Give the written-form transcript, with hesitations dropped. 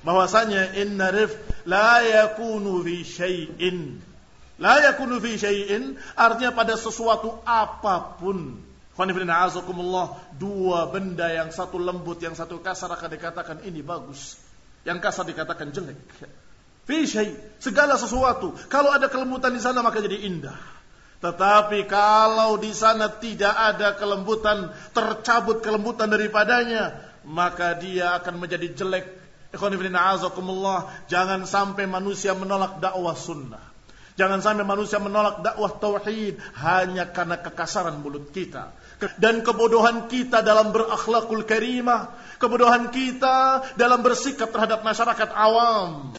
bahwasanya inna rifq la yakunu fi syai'in. La yakunu fi syai'in artinya pada sesuatu apapun. Dua benda, yang satu lembut, yang satu kasar, akan dikatakan ini bagus, yang kasar dikatakan jelek. Fi syai', segala sesuatu kalau ada kelembutan di sana maka jadi indah. Tetapi kalau di sana tidak ada kelembutan, tercabut kelembutan daripadanya, maka dia akan menjadi jelek. Jangan sampai manusia menolak dakwah sunnah. Jangan sampai manusia menolak dakwah tauhid hanya karena kekasaran mulut kita dan kebodohan kita dalam berakhlakul karimah, kebodohan kita dalam bersikap terhadap masyarakat awam.